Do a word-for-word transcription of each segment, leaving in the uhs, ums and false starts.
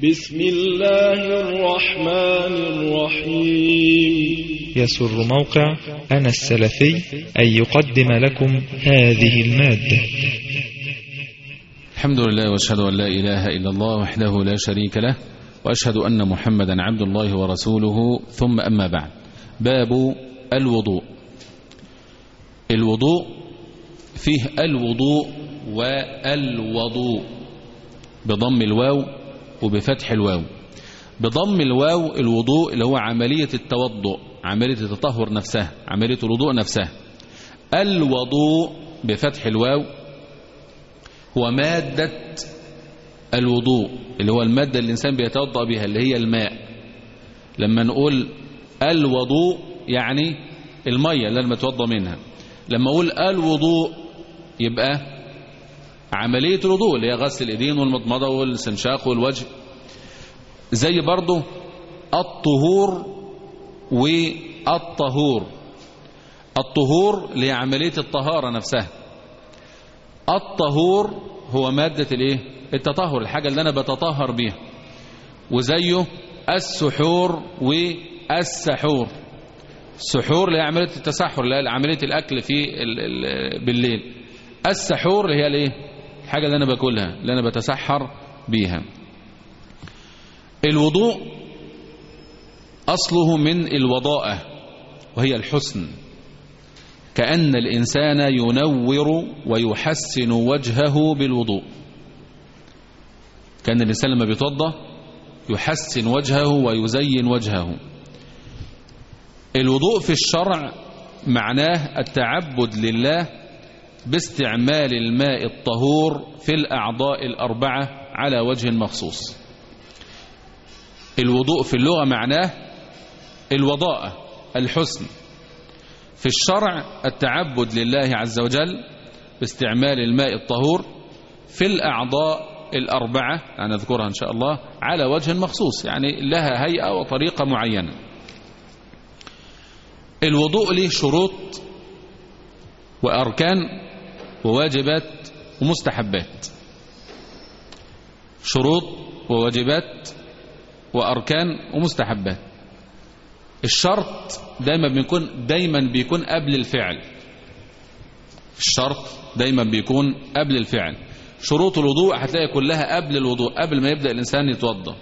بسم الله الرحمن الرحيم. يسر موقع أنا السلفي أن يقدم لكم هذه المادة. الحمد لله واشهد أن لا إله إلا الله وحده لا شريك له، وأشهد أن محمدا عبد الله ورسوله، ثم أما بعد. باب الوضوء. الوضوء فيه الوضوء والوضوء بضم الواو وبفتح الواو. بضم الواو الوضوء اللي هو عملية التوضؤ، عملية التطهر نفسها، عملية الوضوء نفسها. الوضوء بفتح الواو هو مادة الوضوء، اللي هو المادة اللي الإنسان بيتوضأ بها، اللي هي الماء. لما نقول الوضوء يعني المية اللي أنا بتوضأ منها. لما أقول الوضوء يبقى عملية الوضوء اللي هي غسل الإيدين والمضمضة والاستنشاق والوجه. زي برضو الطهور والطهور. الطهور اللي هي عملية الطهارة نفسها. الطهور هو مادة الايه؟ التطهر، الحاجة اللي أنا بتطهر بيها. وزيه السحور والسحور. السحور اللي هي عملية التسحر، اللي هي عملية الأكل في بالليل. السحور اللي هي الايه؟ الحاجة اللي أنا باكلها، اللي أنا بتسحر بيها. الوضوء أصله من الوضاءة، وهي الحسن، كأن الإنسان ينور ويحسن وجهه بالوضوء. كأن الإنسان لما بيتوضأ يحسن وجهه ويزين وجهه. الوضوء في الشرع معناه التعبد لله باستعمال الماء الطهور في الأعضاء الأربعة على وجه مخصوص. الوضوء في اللغة معناه الوضاءة، الحسن. في الشرع التعبد لله عز وجل باستعمال الماء الطهور في الأعضاء الأربعة، أنا أذكرها إن شاء الله، على وجه مخصوص، يعني لها هيئة وطريقة معينة. الوضوء له شروط وأركان وواجبات ومستحبات. شروط وواجبات وأركان ومستحبات. الشرط دايما بيكون دايما بيكون قبل الفعل. الشرط دايما بيكون قبل الفعل. شروط الوضوء هتلاقي كلها قبل الوضوء، قبل ما يبدأ الإنسان يتوضأ.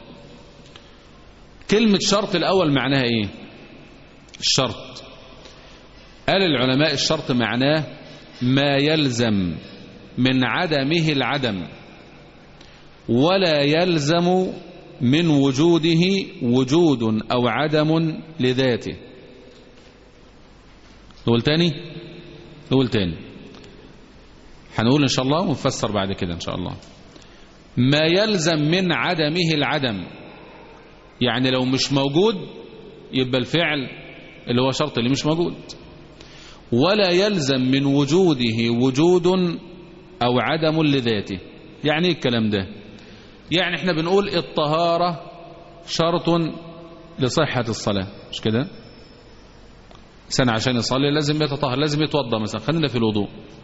كلمة شرط الأول معناها إيه؟ الشرط قال العلماء الشرط معناه ما يلزم من عدمه العدم، ولا يلزم من وجوده وجود أو عدم لذاته. نقول تاني نقول تاني هنقول إن شاء الله ونفسر بعد كده إن شاء الله. ما يلزم من عدمه العدم، يعني لو مش موجود يبقى الفعل اللي هو شرط اللي مش موجود. ولا يلزم من وجوده وجود أو عدم لذاته. يعني ايه الكلام ده؟ يعني احنا بنقول الطهارة شرط لصحة الصلاة، مش كده؟ إنسان عشان يصلي لازم يتطهر، لازم يتوضأ مثلا. خلينا في الوضوء.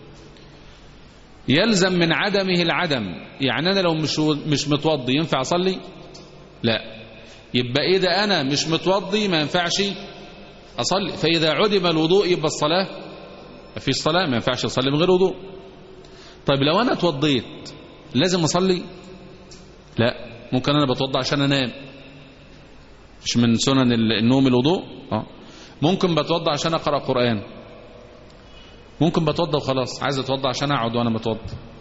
يلزم من عدمه العدم، يعني أنا لو مش مش متوضي ينفع أصلي؟ لا. يبقى إذا أنا مش متوضي ما ينفعش أصلي. فإذا عدم الوضوء يبقى الصلاة مفيش صلاة، ما ينفعش أصلي من غير وضوء. طيب لو أنا اتوضيت لازم أصلي؟ لا. ممكن أنا بتوضى عشان أنام، مش من سنن النوم الوضوء. آه. ممكن بتوضى عشان أقرأ قرآن، ممكن بتوضى وخلاص عايز أتوضى عشان أقعد وأنا متوضى.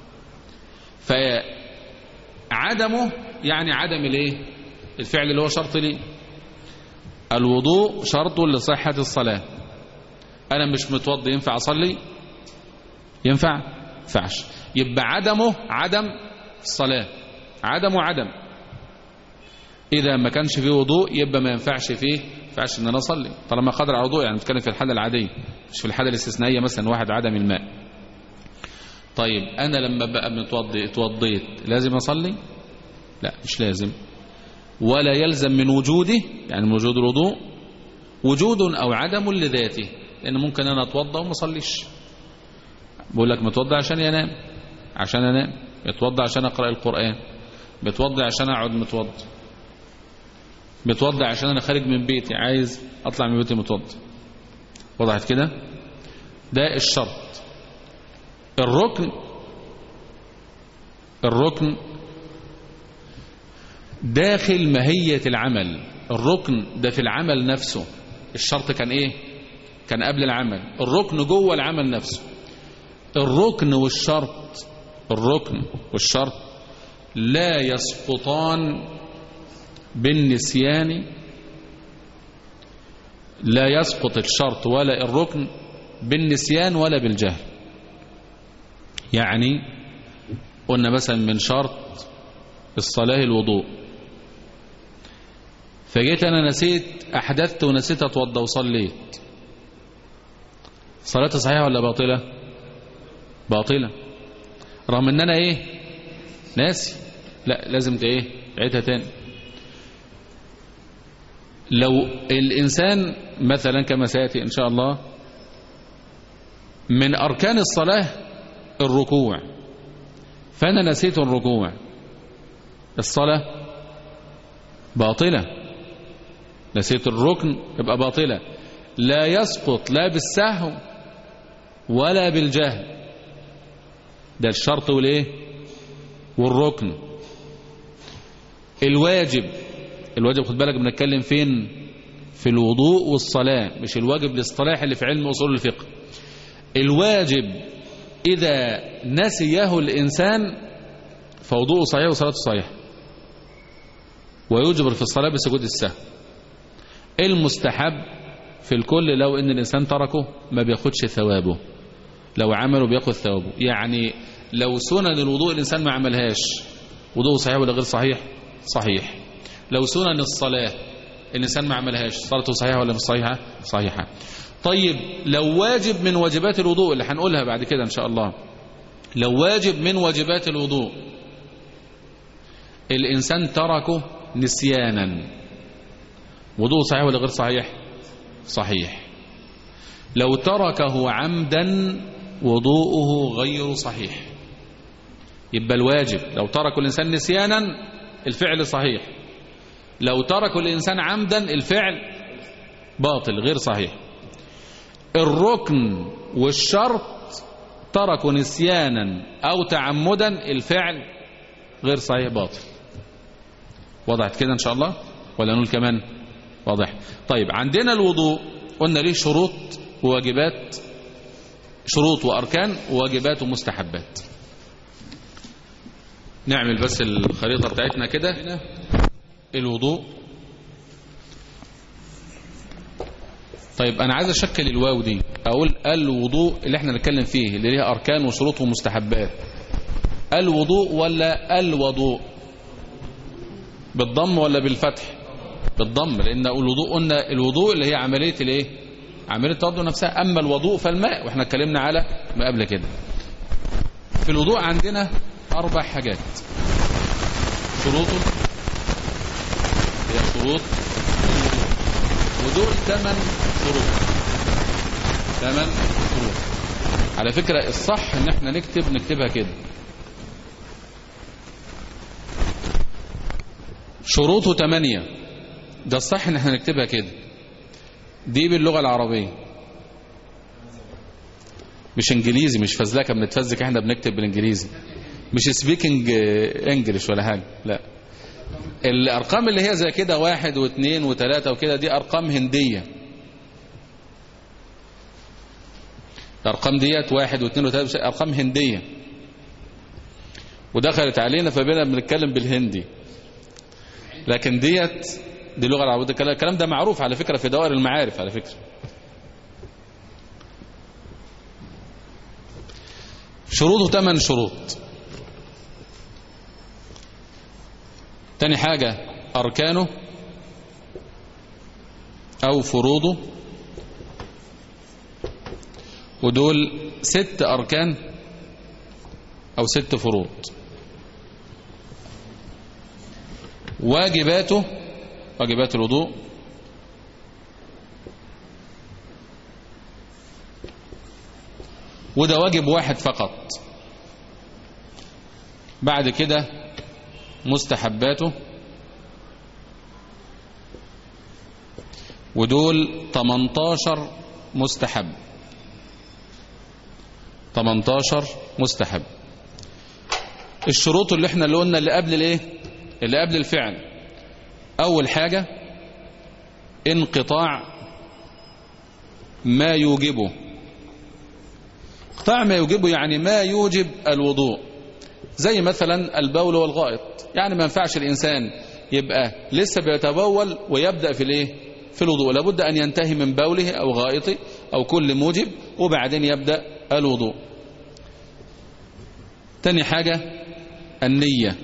فعدمه يعني عدم الايه؟ الفعل اللي هو شرط ليه. الوضوء شرط لصحة الصلاة. أنا مش متوضي ينفع أصلي؟ ينفع؟ ينفعش. يبقى عدمه عدم الصلاة، عدمه عدم. إذا ما كانش فيه وضوء يبقى ما ينفعش فيه ينفعش إن أنا أصلي طالما قادر على الوضوء. يعني نتكلم في الحالة العادية، مش في الحالة الاستثنائية، مثلا واحد عدم الماء. طيب أنا لما بقى متوضي اتوضيت لازم أصلي؟ لا، مش لازم. ولا يلزم من وجوده، يعني من وجود الوضوء، وجود أو عدم لذاته، لأن ممكن أنا أتوضى وما أصليش. بقول لك متوضى عشان ينام، عشان أنام. يتوضى عشان أقرأ القرآن، بتوضى عشان أقعد متوضى. متوضع عشان أنا خارج من بيتي، عايز أطلع من بيتي متوضع. وضعت كده؟ ده الشرط. الركن الركن داخل ماهية العمل. الركن ده في العمل نفسه. الشرط كان ايه؟ كان قبل العمل. الركن جوه العمل نفسه. الركن والشرط الركن والشرط لا يسقطان بالنسيان. لا يسقط الشرط ولا الركن بالنسيان ولا بالجهل. يعني قلنا مثلا من شرط الصلاة الوضوء، فجيت أنا نسيت، أحدثت ونسيت أتوضى وصليت، صلاتي صحيحة ولا باطلة؟ باطلة، رغم أن أنا إيه؟ ناسي. لا، لازم إيه؟ عيدها تاني. لو الإنسان مثلا كما سيأتي إن شاء الله من أركان الصلاة الركوع، فأنا نسيت الركوع، الصلاة باطلة. نسيت الركن يبقى باطلة، لا يسقط لا بالسهو ولا بالجهل. ده الشرط والايه والركن. الواجب الواجب خد بالك بنتكلم فين؟ في الوضوء والصلاة، مش الواجب الاصطلاحي اللي في علم أصول الفقه. الواجب إذا نسيه الإنسان فوضوءه صحيح وصلاته صحيحة، ويجبر في الصلاة بسجود السهو. المستحب في الكل لو ان الانسان تركه ما بياخدش ثوابه، لو عمله بياخد ثوابه. يعني لو سنن الوضوء الانسان ما عملهاش، وضوءه صحيح ولا غير صحيح؟ صحيح. لو سنن الصلاة الانسان ما عملهاش، صلاته صحيحة ولا مش صحيحة؟ صحيحة. طيب لو واجب من واجبات الوضوء اللي هنقولها بعد كده ان شاء الله، لو واجب من واجبات الوضوء الانسان تركه نسيانا، وضوءه صحيح ولا غير صحيح؟ صحيح. لو تركه عمدا وضوءه غير صحيح. يبقى الواجب لو تركه الإنسان نسيانا الفعل صحيح، لو تركه الإنسان عمدا الفعل باطل غير صحيح. الركن والشرط تركوا نسيانا أو تعمدا الفعل غير صحيح باطل. وضعت كده إن شاء الله ولا نقول كمان؟ واضح. طيب عندنا الوضوء قلنا ليه شروط وواجبات، شروط وأركان وواجبات ومستحبات. نعمل بس الخريطة بتاعتنا كده. الوضوء. طيب أنا عايز أشكل الواو دي، أقول الوضوء اللي احنا نتكلم فيه اللي ليها أركان وشروط ومستحبات، الوضوء ولا الوضوء؟ بالضم ولا بالفتح؟ بالضم، لأن الوضوء قلنا الوضوء اللي هي عملية الايه؟ عملية التوضؤ نفسها. أما الوضوء فالماء، واحنا اتكلمنا على ما قبل كده. في الوضوء عندنا أربع حاجات. شروطه هي شروط الوضوء، ودول ثمان شروط. ثمان شروط. على فكرة الصح ان احنا نكتب نكتبها كده. شروطه ثمانية، ده الصح ان احنا نكتبها كده. دي باللغة العربية مش انجليزي، مش فزلكة بنتفزك احنا بنكتب بالانجليزي، مش سبيكينج انجليش ولا حاجة. لا، الارقام اللي هي زي كده واحد واثنين وثلاثة وكده دي ارقام هندية. الارقام ديت واحد واثنين وثلاثة ارقام هندية، ودخلت علينا فبقينا بنتكلم بالهندي. لكن ديت دي لغة العربية. الكلام ده معروف على فكرة في دوائر المعارف على فكرة. شروطه ثمان شروط. تاني حاجة أركانه أو فروضه، ودول ست أركان أو ست فروض. واجباته، واجبات الوضوء، وده واجب واحد فقط. بعد كده مستحباته، ودول تمنتاشر مستحب. تمنتاشر مستحب. الشروط اللي احنا اللي قلنا اللي قبل الايه اللي قبل الفعل، اول حاجة انقطاع ما يوجبه. انقطاع ما يوجبه يعني ما يوجب الوضوء، زي مثلا البول والغائط. يعني ما ينفعش الانسان يبقى لسه بيتبول ويبدأ في الايه في الوضوء، لابد ان ينتهي من بوله او غائطه او كل موجب وبعدين يبدأ الوضوء. تاني حاجة النية.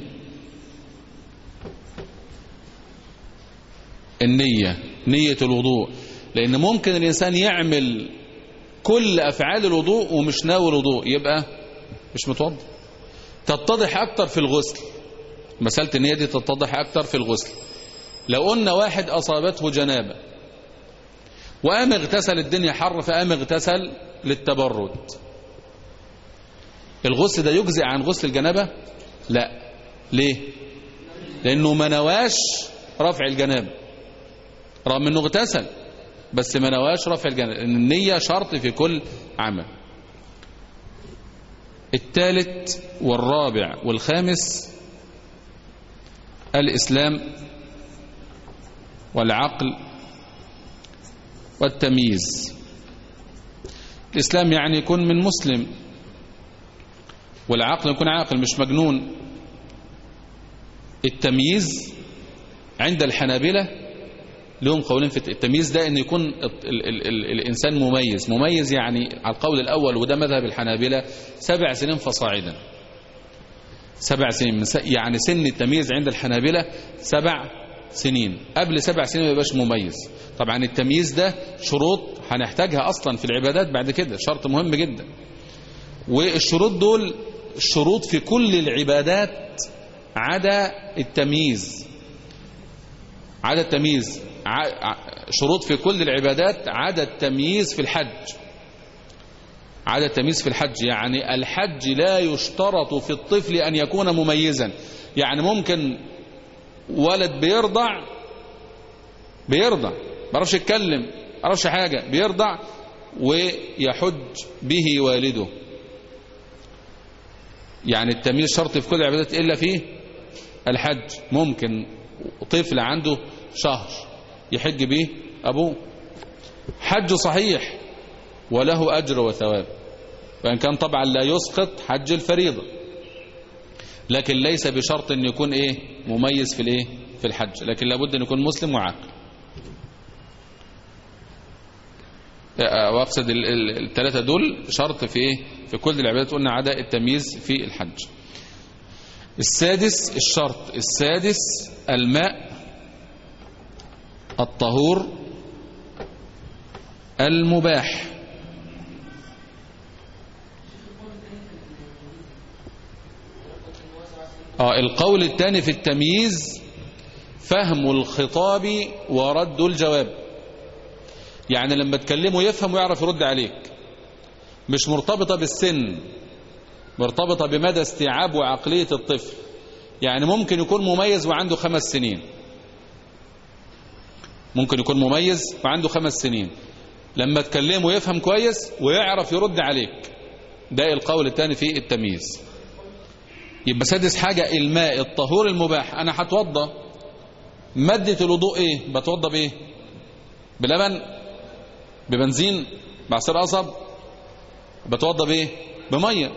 النية نية الوضوء، لأن ممكن الإنسان يعمل كل أفعال الوضوء ومش ناوي الوضوء، يبقى مش متوضئ. تتضح أكتر في الغسل، مسألة النية دي تتضح أكتر في الغسل. لو قلنا واحد أصابته جنابة وقام اغتسل، الدنيا حر فقام اغتسل للتبرد، الغسل ده يجزئ عن غسل الجنابة؟ لا. ليه؟ لأنه ما نواش رفع الجنابة، رغم أنه اغتسل بس ما نواش رفع الجنابة، لأن النية شرط في كل عمل. الثالث والرابع والخامس الإسلام والعقل والتمييز. الإسلام يعني يكون من مسلم، والعقل يكون عاقل مش مجنون. التمييز عند الحنابلة لهم قولين في التمييز ده، ان يكون ال ال ال ال الانسان مميز. مميز يعني على القول الاول وده مذهب الحنابلة سبع سنين فصاعدا. سبع سنين يعني سن التمييز عند الحنابلة سبع سنين، قبل سبع سنين ما يبقاش مميز. طبعا التمييز ده شروط هنحتاجها اصلا في العبادات بعد كده، شرط مهم جدا. والشروط دول شروط في كل العبادات عدا التمييز. عدا التمييز شروط في كل العبادات عدا التمييز في الحج. عدا التمييز في الحج يعني الحج لا يشترط في الطفل أن يكون مميزا. يعني ممكن ولد بيرضع بيرضع ما يعرفش يتكلم ما يعرفش حاجة، بيرضع ويحج به والده. يعني التمييز شرط في كل العبادات إلا فيه الحج. ممكن طفل عنده شهر يحج به أبوه، حج صحيح وله أجر وثواب، وإن كان طبعا لا يسقط حج الفريضة، لكن ليس بشرط أن يكون إيه مميز في الإيه في الحج، لكن لابد أن يكون مسلم وعاقل. وأقصد الثلاثة دول شرط في إيه في كل العبادات، قلنا عدا التمييز في الحج. السادس الشرط السادس الماء الطهور المباح. آه القول الثاني في التمييز فهم الخطاب ورد الجواب. يعني لما تكلمه يفهم ويعرف يرد عليك، مش مرتبطة بالسن، مرتبطة بمدى استيعاب وعقلية الطفل. يعني ممكن يكون مميز وعنده خمس سنين ممكن يكون مميز وعنده خمس سنين لما تكلمه يفهم كويس ويعرف يرد عليك. ده القول الثاني في التمييز. يبقى سادس حاجة الماء الطهور المباح. أنا هتوضى، مادة الوضوء إيه؟ بتوضى بإيه؟ بلبن؟ ببنزين؟ بعصير قصب؟ بتوضى بإيه؟ بمية.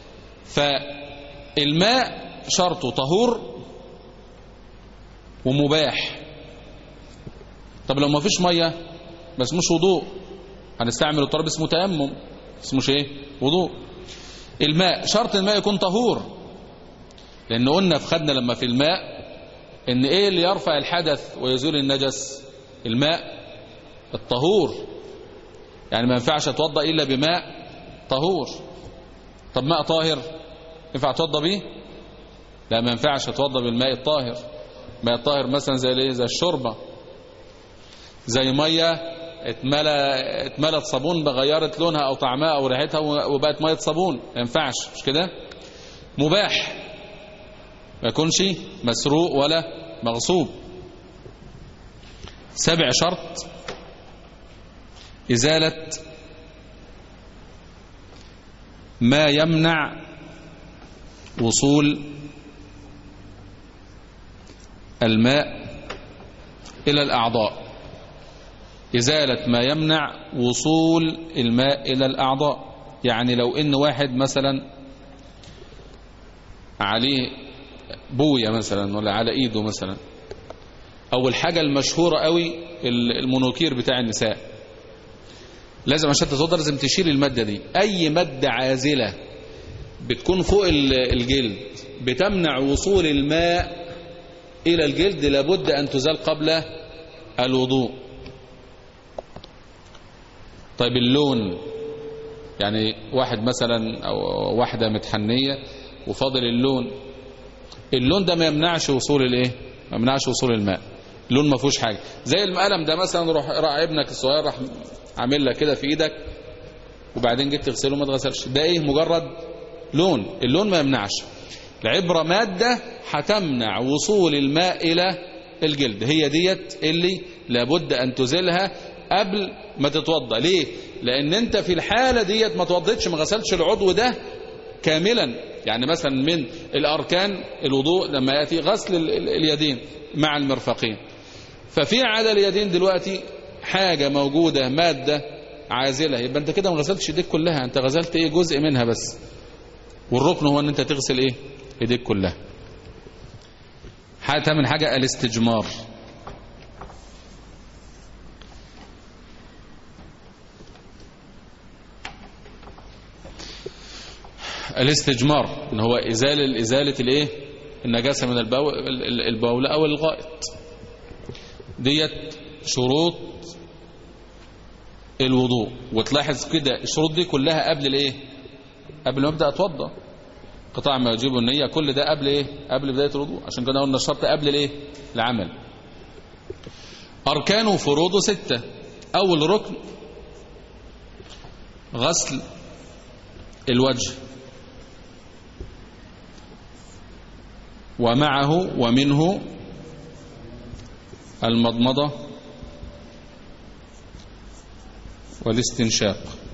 فالماء شرطه طهور ومباح. طب لو ما فيش مية ما اسموش وضوء، هنستعمل التراب اسمه تيمم، اسمه ايه وضوء. الماء شرط الماء يكون طهور، لان قلنا في خدنا لما في الماء ان ايه اللي يرفع الحدث ويزول النجس؟ الماء الطهور. يعني ما ينفعش اتوضا الا بماء طهور. طب ماء طاهر ينفع اتوضا بيه؟ لا، ما ينفعش اتوضا بالماء الطاهر. الماء الطاهر مثلا زي الايه زي الشوربه، زي ميه اتملى اتملت صابون غيرت لونها او طعمها او ريحتها وبقت ميه صابون، ما ينفعش. مش كده؟ مباح، ما يكونش مسروق ولا مغصوب. سبع شرط إزالة ما يمنع وصول الماء إلى الأعضاء، إزالة ما يمنع وصول الماء إلى الأعضاء. يعني لو إن واحد مثلا عليه بوية مثلا ولا على إيده مثلا، أو الحاجة المشهورة قوي المونوكير بتاع النساء، لازم عشان تتوضأ لازم تشيل المادة دي. أي مادة عازلة بتكون فوق الجلد بتمنع وصول الماء إلى الجلد لابد أن تزال قبل الوضوء. طيب اللون، يعني واحد مثلا أو واحدة متحنية وفاضل اللون، اللون ده ما يمنعش وصول الايه، ما يمنعش وصول الماء، اللون ما فيهوش حاجة. زي القلم ده مثلا، روح راح ابنك الصغير راح عامل لك كده في ايدك وبعدين جيت تغسله ما اتغسلش، ده ايه؟ مجرد لون. اللون ما يمنعش، العبرة مادة هتمنع وصول الماء إلى الجلد، هي ديت اللي لابد أن تزيلها قبل ما تتوضأ. ليه؟ لأن أنت في الحالة ديت ما توضيتش، ما غسلتش العضو ده كاملا. يعني مثلا من الأركان الوضوء لما يأتي غسل اليدين مع المرفقين، ففي على اليدين دلوقتي حاجة موجودة مادة عازلة، يبقى أنت كده ما غسلتش يديك كلها، أنت غسلت إيه؟ جزء منها بس، والركن هو أن أنت تغسل إيه؟ يديك كلها. حتى من حاجة الاستجمار، الاستجمار ان هو ازاله ازاله الايه، النجاسه من البول البول او الغائط. ديت شروط الوضوء، وتلاحظ كده الشروط دي كلها قبل الايه، قبل ما ابدا اتوضا. قطاع ما يجب النيه، كل ده قبل ايه، قبل بدايه الوضوء. عشان كده قلنا الشرط قبل الايه، العمل. اركان وفروض ستة. اول ركن غسل الوجه، ومعه ومنه المضمضة والاستنشاق.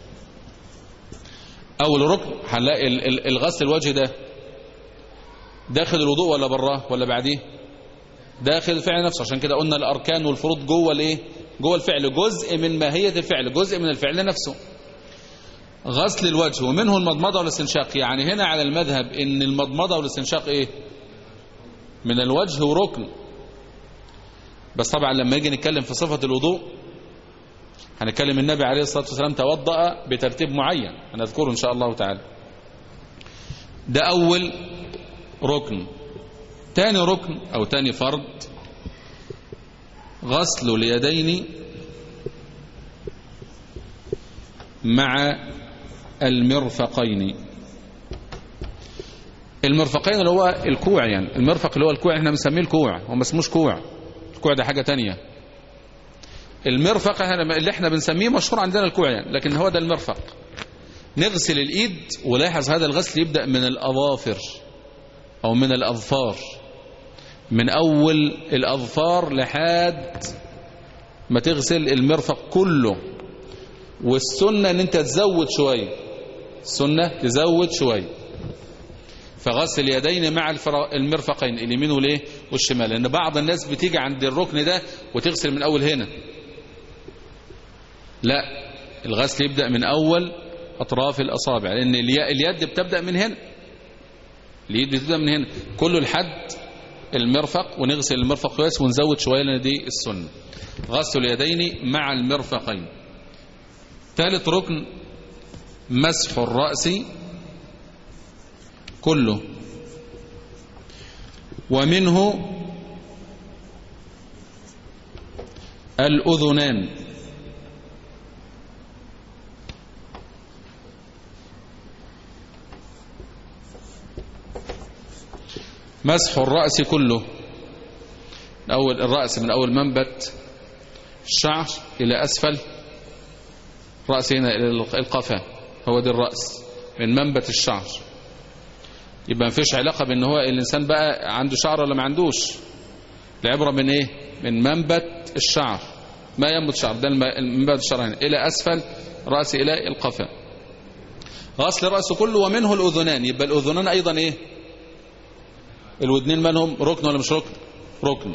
أول ركن هنلاقي الغسل الوجه ده داخل الوضوء ولا براه ولا بعديه؟ داخل الفعل نفسه. عشان كده قلنا الأركان والفروض جوه الايه، جوه الفعل، جزء من ماهية الفعل، جزء من الفعل نفسه. غسل الوجه ومنه المضمضة والاستنشاق. يعني هنا على المذهب ان المضمضة والاستنشاق ايه، من الوجه وركن. بس طبعا لما يجي نتكلم في صفة الوضوء هنتكلم النبي عليه الصلاة والسلام توضأ بترتيب معين هنذكره إن شاء الله تعالى. ده أول ركن. تاني ركن أو تاني فرض غسل اليدين مع المرفقين. المرفقين اللي هو الكوع، يعني المرفق اللي هو الكوع، احنا بنسميه الكوع، هو ما اسموش كوع، الكوع ده حاجة تانية. المرفق اللي احنا بنسميه مشهور عندنا الكوع يعني، لكن هو ده المرفق. نغسل الايد، ولاحظ هذا الغسل يبدأ من الأظافر او من الأظفار، من اول الأظفار لحد ما تغسل المرفق كله. والسنة ان انت تزود شوية، السنة تزود شوية. فغسل اليدين مع المرفقين، اليمين والايه والشمال. لان بعض الناس بتيجي عند الركن ده وتغسل من اول هنا، لا، الغسل يبدأ من اول اطراف الاصابع، لان اليد بتبدأ من هنا، اليد بتبدأ من هنا كله لحد المرفق، ونغسل المرفق كويس ونزود شوية لان دي السنة. غسل اليدين مع المرفقين. ثالث ركن مسح الرأس كله، ومنه الأذنان. مسح الرأس كله، أول الرأس من أول منبت الشعر إلى أسفل رأس، هنا إلى القفا، هو دي الرأس من منبت الشعر. يبقى ما فيش علاقة بأن هو الإنسان بقى عنده شعر ولا ما عندوش، العبرة من إيه؟ من منبت الشعر. ما ينبت شعر، ده من بعد الشعر هنا إلى أسفل رأس إلى القفا. غسل الرأس كله ومنه الأذنان، يبقى الأذنان أيضا إيه؟ الودنين منهم ركن ولا مش ركن؟ ركن.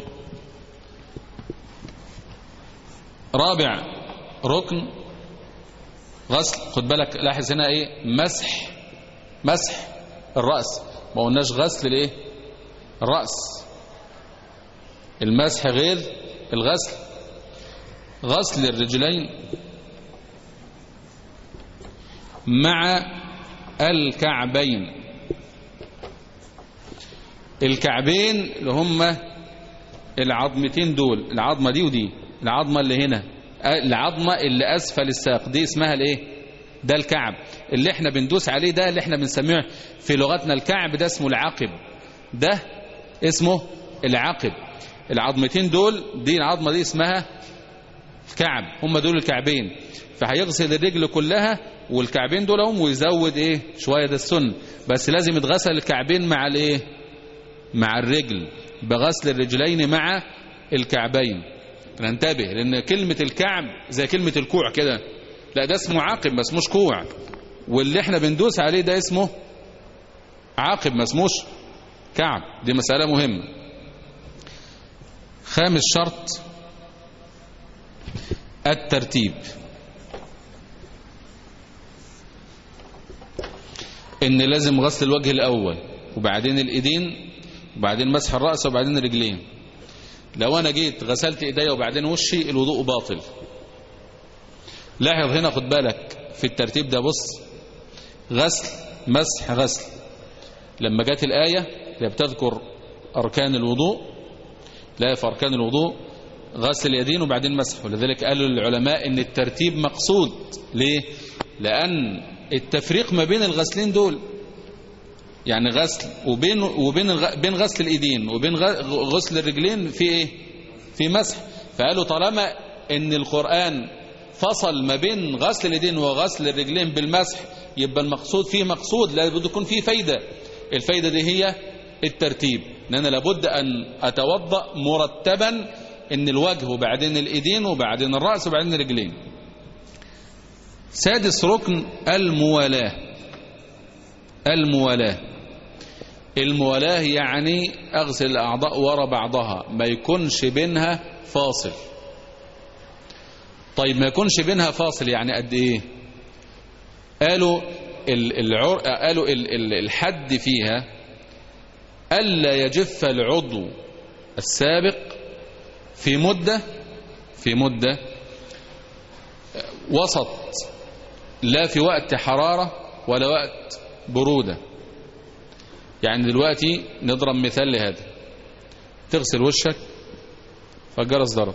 رابع ركن غسل، خد بالك لاحظ هنا إيه؟ مسح، مسح الرأس، ما قلناش غسل الإيه؟ الرأس. المسح غير الغسل. غسل الرجلين مع الكعبين. الكعبين اللي هم العظمتين دول، العظمة دي ودي، العظمة اللي هنا، العظمة اللي أسفل الساق دي اسمها الايه؟ ده الكعب اللي احنا بندوس عليه، ده اللي احنا بنسميه في لغتنا الكعب، ده اسمه العقب، ده اسمه العقب. العظمتين دول، دي العظمة دي اسمها الكعب، هم دول الكعبين. فهيغسل الرجل كلها والكعبين دول هم، ويزود ايه شوية، ده السن، بس لازم يتغسل الكعبين مع الايه؟ مع الرجل، بغسل الرجلين مع الكعبين. ننتبه لان كلمة الكعب زي كلمة الكوع كده، لا ده اسمه عقب ما اسموش كوع، واللي احنا بندوس عليه ده اسمه عقب ما اسموش كعب. دي مسألة مهمة. خامس شرط الترتيب، ان لازم غسل الوجه الاول وبعدين الايدين وبعدين مسح الرأس وبعدين الرجلين. لو انا جيت غسلت ايديا وبعدين وشي الوضوء باطل. لاحظ هنا، خد بالك في الترتيب ده، بص، غسل مسح غسل. لما جت الآية اللي بتذكر أركان الوضوء، لا في أركان الوضوء غسل اليدين وبعدين مسح، ولذلك قالوا العلماء ان الترتيب مقصود. ليه؟ لأن التفريق ما بين الغسلين دول، يعني غسل وبين وبين بين غسل الايدين وبين غسل الرجلين في ايه؟ في مسح. فقالوا طالما ان القرآن فصل ما بين غسل اليدين وغسل الرجلين بالمسح، يبقى المقصود فيه مقصود، لابد يكون فيه فايدة. الفايدة دي هي الترتيب، ان انا لابد ان اتوضأ مرتبا، ان الوجه وبعدين الايدين وبعدين الرأس وبعدين الرجلين. سادس ركن الموالاة. الموالاة الموالاة يعني اغسل الاعضاء ورا بعضها، ما يكونش بينها فاصل. طيب ما يكونش بينها فاصل يعني قد ايه؟ قالوا العر... قالوا الحد فيها ألا يجف العضو السابق في مدة في مدة وسط، لا في وقت حرارة ولا وقت برودة. يعني دلوقتي نضرب مثال لهذا، تغسل وشك فالجرس ضرب،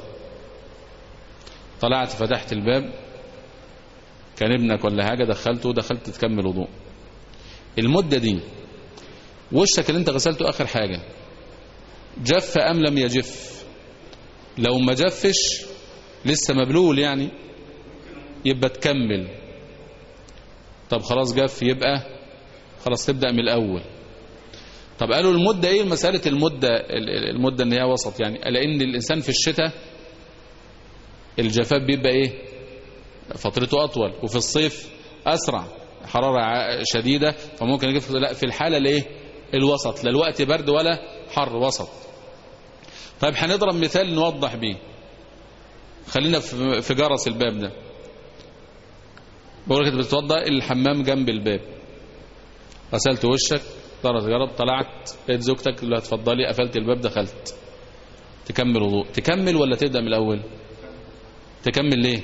طلعت فتحت الباب، كان ابنك ولا حاجة دخلته دخلت تكمل وضوء. المدة دي وشك اللي انت غسلته آخر حاجة جف أم لم يجف؟ لو ما جفش لسه مبلول يعني يبقى تكمل. طب خلاص جف يبقى خلاص تبدأ من الأول. طب قالوا المدة ايه؟ مسألة المدة المدة ان هي وسط، يعني لأن الإنسان في الشتاء الجفاف بيبقى ايه؟ فترته أطول، وفي الصيف أسرع، حرارة شديدة فممكن يجف. لا، في الحالة الايه؟ الوسط، لا الوقت برد ولا حر، وسط. طيب هنضرب مثال نوضح بيه. خلينا في جرس الباب ده، بقول لك بتتوضا الحمام جنب الباب، غسلت وشك، ضربت جرب، طلعت لقيت زوجتك اللي هتفضلي، قفلت الباب دخلت، تكمل وضوء. تكمل ولا تبدا من الاول؟ تكمل. ليه؟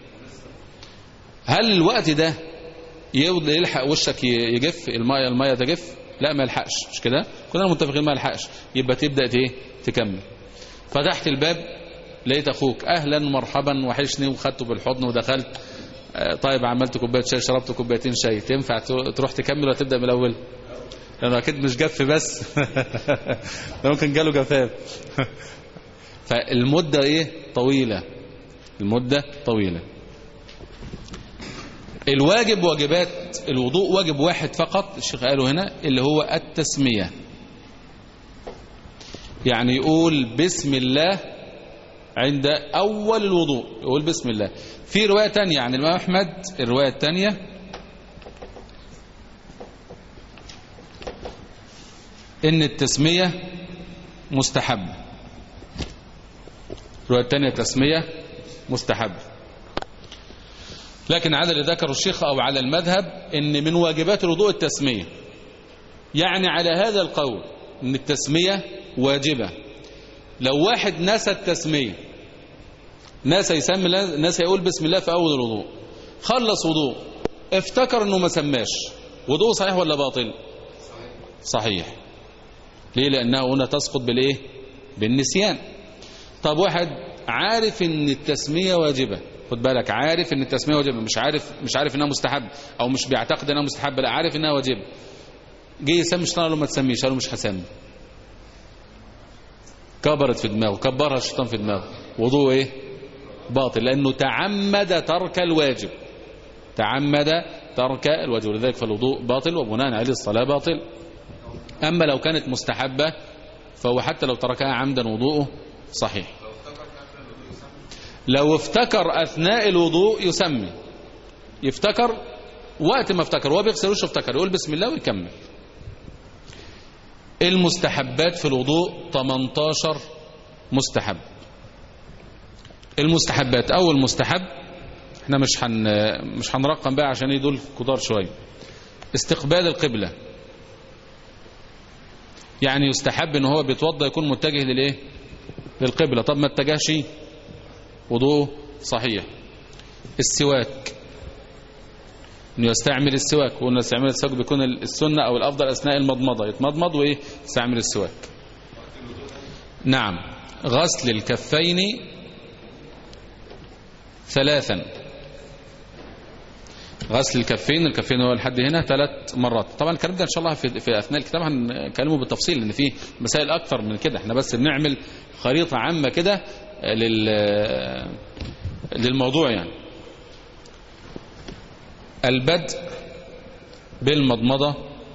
هل الوقت ده يلحق وشك يجف؟ المايه المايه تجف؟ لا ما يلحقش، مش كده؟ كلنا متفقين ما يلحقش، يبقى تبدا ايه؟ تكمل. فتحت الباب لقيت اخوك، اهلا مرحبا وحشني، وخدته بالحضن ودخلت. طيب عملت كوبايه شاي، شربت كوبايتين شاي، تنفع تروح تكمل ولا تبدا من الاول؟ لانه اكيد مش جف بس ممكن جاله جفاف فالمده ايه؟ طويله، المده طويله. الواجب، واجبات الوضوء واجب واحد فقط الشيخ قاله هنا، اللي هو التسمية. يعني يقول بسم الله عند أول الوضوء يقول بسم الله. في رواية تانية عن الإمام أحمد، الرواية التانية إن التسمية مستحب، الرواية التانية تسمية مستحب، لكن على اللي ذكر الشيخ أو على المذهب إن من واجبات الوضوء التسمية. يعني على هذا القول إن التسمية واجبة. لو واحد نسى التسمية، نسى يسمي، نسى يقول بسم الله في أول الوضوء، خلص وضوء افتكر إنه ما سماش، وضوء صحيح ولا باطل؟ صحيح. ليه؟ لأنها هنا تسقط بالإيه؟ بالنسيان. طب واحد عارف إن التسمية واجبة، خد بالك، عارف إن التسمية واجبة، مش عارف مش عارف إنها مستحب، أو مش بيعتقد إنها مستحبة، لا عارف إنها واجبة، جه يسمي الشيطان قال له ما تسميش، قال له مش هسمي، كبرت في دماغه، كبرها الشيطان في دماغه، وضوء إيه؟ باطل، لأنه تعمد ترك الواجب، تعمد ترك الواجب، لذلك فالوضوء باطل وبناء عليه الصلاة باطل. أما لو كانت مستحبة فهو حتى لو تركها عمدا وضوءه صحيح. لو افتكر أثناء الوضوء يسمي، يفتكر وقت ما افتكر وهو بيغسل وشه افتكر يقول بسم الله ويكمل. المستحبات في الوضوء ثمانية عشر مستحب. المستحبات، أول مستحب احنا مش هن مش هنرقم بقى عشان يدول كتار شويه. استقبال القبلة، يعني يستحب ان هو بيتوضى يكون متجه للايه؟ للقبلة. طب ما اتجهش وضوءه صحيح. السواك، انه يستعمل السواك، وانه يستعمل السواك بيكون السنة او الافضل اثناء المضمضة، يتمضمض وايه؟ يستعمل السواك. نعم. غسل الكفين ثلاثا، غسل الكفين، الكفين هو لحد هنا ثلاث مرات. طبعا الكلام ده ان شاء الله في, في اثناء الكتاب هنكلمه بالتفصيل، لان فيه مسائل اكثر من كده، احنا بس بنعمل خريطة عامة كده لل للموضوع يعني. البدء بالمضمضة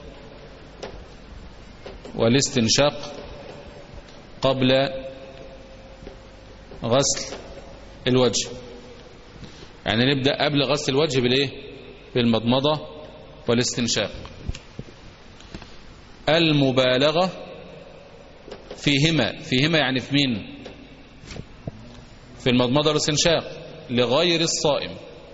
والاستنشاق قبل غسل الوجه، يعني نبدأ قبل غسل الوجه بالايه؟ بالمضمضة والاستنشاق. المبالغة فيهما، فيهما يعني في مين؟ في المضمضة والاستنشاق، لغير الصائم،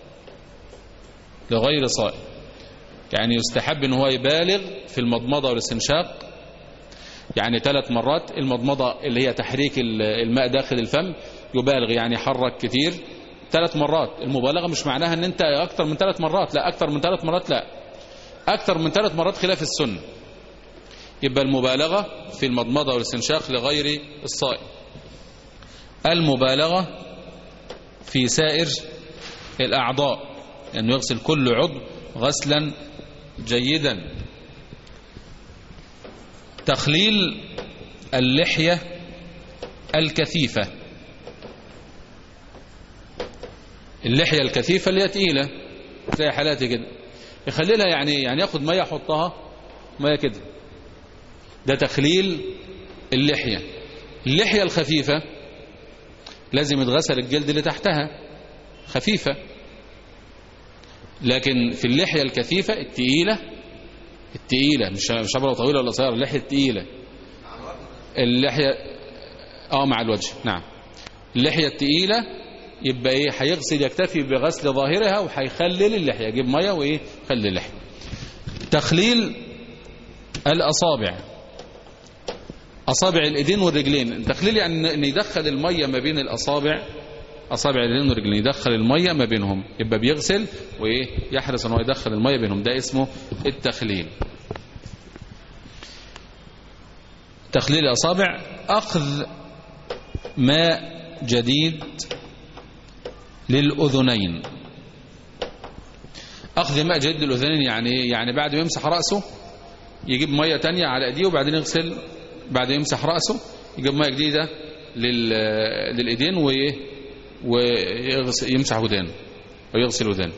لغير صائم، يعني يستحب ان هو يبالغ في المضمضة والاستنشاق، يعني ثلاث مرات. المضمضة اللي هي تحريك الماء داخل الفم، يبالغ يعني يحرك كتير ثلاث مرات. المبالغة مش معناها ان انت اكتر من ثلاث مرات، لا، اكتر من ثلاث مرات لا، اكتر من ثلاث مرات خلاف السنة. يبقى المبالغة في المضمضة والاستنشاق لغير الصائم. المبالغة في سائر الأعضاء، لأنه يعني يغسل كل عضو غسلا جيدا. تخليل اللحية الكثيفة، اللحية الكثيفة اللي هي تقيلة زي حالاتي كده، يخليلها يعني يعني ياخد مية يحطها مية كده، ده تخليل اللحية. اللحية الخفيفة لازم يتغسل الجلد اللي تحتها خفيفة، لكن في اللحية الكثيفة التقيلة، التقيلة مش مش عبارة طويلة ولا قصيرة، اللحية التقيلة، اللحية اه مع الوجه، نعم، اللحية التقيلة يبقى ايه؟ هيغسل، يكتفي بغسل ظاهرها وهيخلل اللحية، يجيب ميه وايه؟ خلل اللحية. تخليل الاصابع، اصابع الايدين والرجلين. التخليل يعني ان يدخل الميه ما بين الاصابع، اصابع الايدين والرجلين، يدخل الميه ما بينهم، يبقى بيغسل وايه؟ يحرص ان هو يدخل الميه بينهم، ده اسمه التخليل. تخليل الاصابع. اخذ ماء جديد للأذنين. أخذ ماء جديد للأذنين يعني يعني بعد ما يمسح رأسه يجيب مية تانية على أيديه، وبعدين يغسل، بعد ما يمسح رأسه يجيب مية جديدة للإيدين ويمسح ودانه ويغسل ودانه.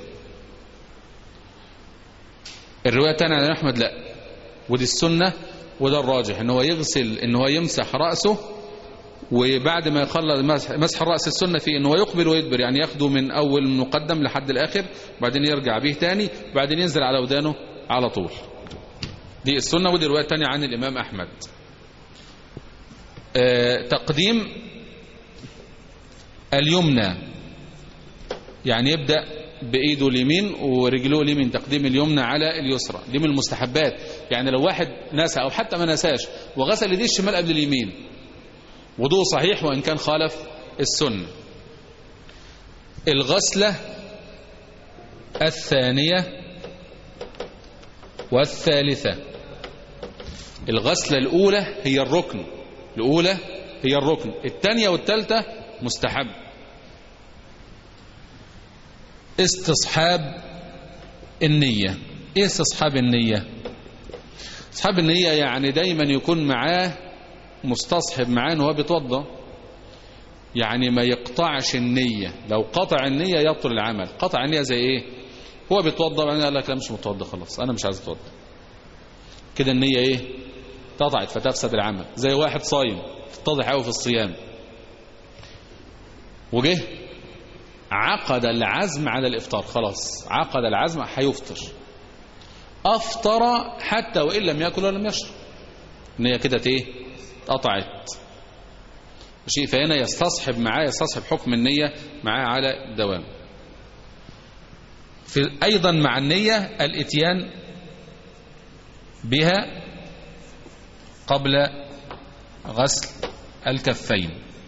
الرواية الثانية عن أحمد لا، ودي السنة وده الراجح، إن هو يغسل، إن هو يمسح رأسه وبعد ما يخلص مسح الرأس السنة في أنه يقبل ويدبر، يعني ياخده من أول مقدم لحد الآخر، وبعدين يرجع به تاني، وبعدين ينزل على ودانه على طول. دي السنة، ودي رواية تانية عن الإمام أحمد. آه تقديم اليمنى، يعني يبدأ بإيده اليمين ورجله اليمين، تقديم اليمنى على اليسرى، دي من المستحبات. يعني لو واحد نسى أو حتى ما نساش وغسل يديه الشمال قبل اليمين، وضوء صحيح وإن كان خالف السنة. الغسلة الثانية والثالثة. الغسلة الأولى هي الركن، الأولى هي الركن، الثانية والثالثة مستحب. استصحاب النية. ايه استصحاب النية؟ استصحاب النية يعني دايما يكون معاه مستصحب معاه وهو بيتوضى، يعني ما يقطعش النية. لو قطع النية يبطل العمل. قطع النية زي ايه؟ هو بيتوضى بعدين قال لك لا مش متوضى، خلاص انا مش عايز اتوضى، كده النية ايه؟ قطعت فتفسد العمل. زي واحد صايم، تتضح قوي في الصيام، وجه عقد العزم على الافطار، خلاص عقد العزم هيفطر، افطر حتى وان لم ياكل ولم يشرب، النية كده ايه؟ قطعت شيء. فهنا يستصحب معاه يستصحب حكم النية معاه على الدوام. في أيضا مع النية الاتيان بها قبل غسل الكفين،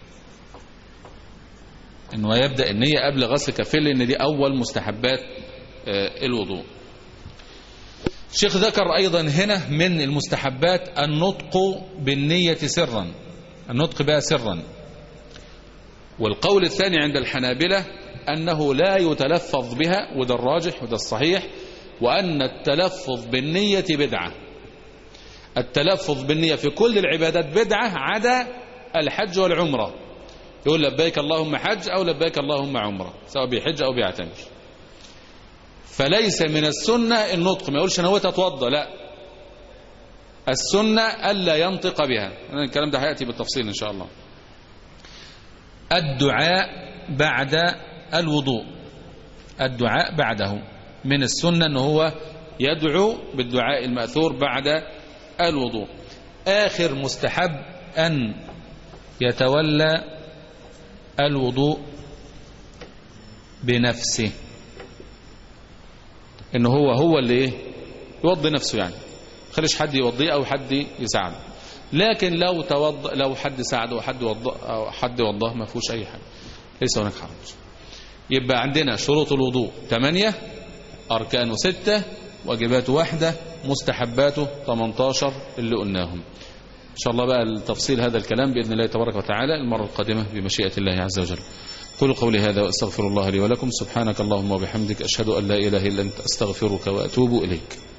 انه يبدأ النية قبل غسل الكفين، لان دي اول مستحبات الوضوء. الشيخ ذكر ايضا هنا من المستحبات النطق بالنية سرا، النطق بها سرا. والقول الثاني عند الحنابلة أنه لا يتلفظ بها، وده الراجح وده الصحيح، وأن التلفظ بالنية بدعة. التلفظ بالنية في كل العبادات بدعة عدا الحج والعمرة. يقول لبيك اللهم حج أو لبيك اللهم عمرة، سواء بيحج أو بيعتمر. فليس من السنة النطق، ما يقولش أنا هو تتوضى، لا، السنة ألا ينطق بها. الكلام ده هيأتي بالتفصيل إن شاء الله. الدعاء بعد الوضوء، الدعاء بعده من السنة أنه هو يدعو بالدعاء المأثور بعد الوضوء. آخر مستحب أن يتولى الوضوء بنفسه، إنه هو هو اللي إيه؟ يوضي نفسه، يعني خليش حد يوضيه أو حد يساعده. لكن لو توضأ، لو حد ساعده وحد وضأ أو حد وضاه ما فيهوش أي حاجة، ليس هناك حرج. يبقى عندنا شروط الوضوء ثمانية، أركانه ستة، واجباته واحدة، مستحباته ثمانية عشر اللي قلناهم. إن شاء الله بقى التفصيل هذا الكلام بإذن الله تبارك وتعالى المرة القادمة بمشيئة الله عز وجل. قولوا قولي هذا وأستغفر الله لي ولكم. سبحانك اللهم وبحمدك، أشهد أن لا إله إلا أنت، أستغفرك وأتوب إليك.